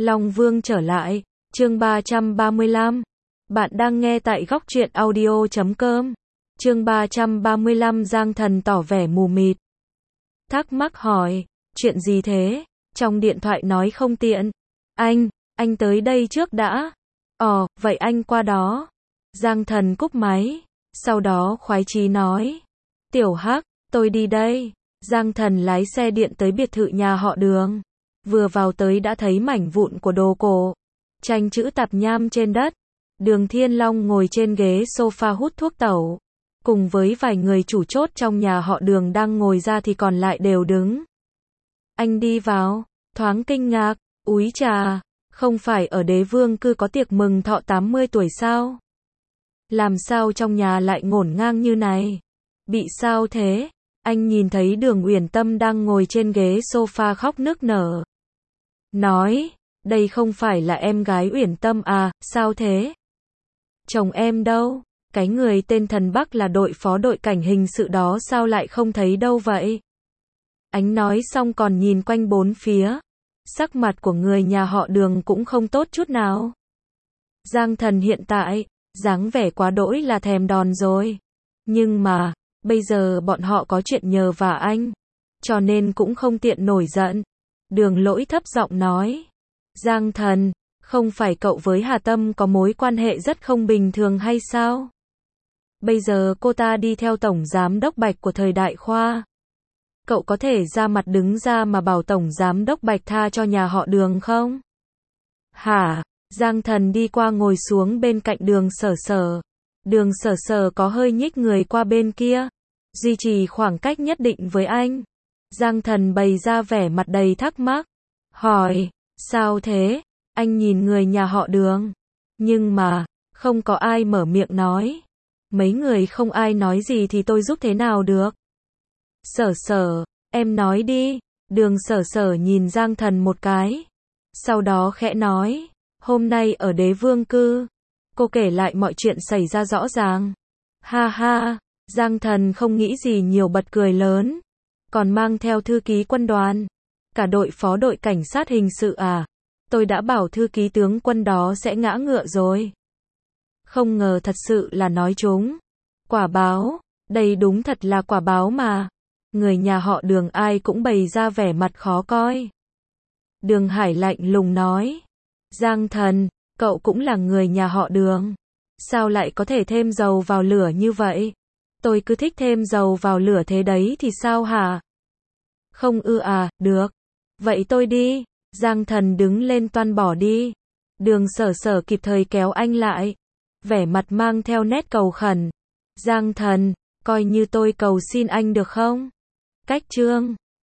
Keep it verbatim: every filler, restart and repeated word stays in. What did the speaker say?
Long Vương trở lại, chương ba trăm ba mươi lăm. Bạn đang nghe tại góc truyện audio chấm com. Chương ba trăm ba mươi lăm Giang Thần tỏ vẻ mù mịt. Thắc mắc hỏi, chuyện gì thế? Trong điện thoại nói không tiện. Anh, anh tới đây trước đã. Ồ, vậy anh qua đó. Giang Thần cúp máy. Sau đó khoái chí nói. Tiểu Hắc, tôi đi đây. Giang Thần lái xe điện tới biệt thự nhà họ Đường. Vừa vào tới đã thấy mảnh vụn của đồ cổ, tranh chữ tạp nham trên đất. Đường Thiên Long ngồi trên ghế sofa hút thuốc tẩu. Cùng với vài người chủ chốt trong nhà họ Đường đang ngồi ra thì còn lại đều đứng. Anh đi vào, thoáng kinh ngạc, úi trà, không phải ở Đế Vương cư có tiệc mừng thọ tám mươi tuổi sao? Làm sao trong nhà lại ngổn ngang như này? Bị sao thế? Anh nhìn thấy Đường Uyển Tâm đang ngồi trên ghế sofa khóc nức nở. Nói, đây không phải là em gái Uyển Tâm à, sao thế? Chồng em đâu? Cái người tên Thần Bắc là đội phó đội cảnh hình sự đó sao lại không thấy đâu vậy? Anh nói xong còn nhìn quanh bốn phía. Sắc mặt của người nhà họ Đường cũng không tốt chút nào. Giang Thần hiện tại, dáng vẻ quá đỗi là thèm đòn rồi. Nhưng mà, bây giờ bọn họ có chuyện nhờ vả anh, cho nên cũng không tiện nổi giận. Đường Lỗi thấp giọng nói. Giang Thần, không phải cậu với Hà Tâm có mối quan hệ rất không bình thường hay sao? Bây giờ cô ta đi theo tổng giám đốc Bạch của thời đại khoa. Cậu có thể ra mặt đứng ra mà bảo tổng giám đốc Bạch tha cho nhà họ Đường không? Hả? Giang Thần đi qua ngồi xuống bên cạnh Đường Sở Sở. Đường Sở Sở có hơi nhích người qua bên kia, duy trì khoảng cách nhất định với anh. Giang Thần bày ra vẻ mặt đầy thắc mắc, hỏi, sao thế? Anh nhìn người nhà họ Đường, nhưng mà, không có ai mở miệng nói. Mấy người không ai nói gì thì tôi giúp thế nào được? Sở Sở, em nói đi. Đường Sở Sở nhìn Giang Thần một cái, sau đó khẽ nói, hôm nay ở Đế Vương cư, cô kể lại mọi chuyện xảy ra rõ ràng. Ha ha, Giang Thần không nghĩ gì nhiều bật cười lớn. Còn mang theo thư ký quân đoàn, cả đội phó đội cảnh sát hình sự à? Tôi đã bảo thư ký tướng quân đó sẽ ngã ngựa rồi. Không ngờ thật sự là nói trúng. Quả báo, đây đúng thật là quả báo mà. Người nhà họ Đường ai cũng bày ra vẻ mặt khó coi. Đường Hải lạnh lùng nói. Giang Thần, cậu cũng là người nhà họ Đường. Sao lại có thể thêm dầu vào lửa như vậy? Tôi cứ thích thêm dầu vào lửa thế đấy thì sao hả? Không ư à, được. Vậy tôi đi. Giang Thần đứng lên toan bỏ đi. Đường Sở Sở kịp thời kéo anh lại. Vẻ mặt mang theo nét cầu khẩn. Giang Thần, coi như tôi cầu xin anh được không? Cách chương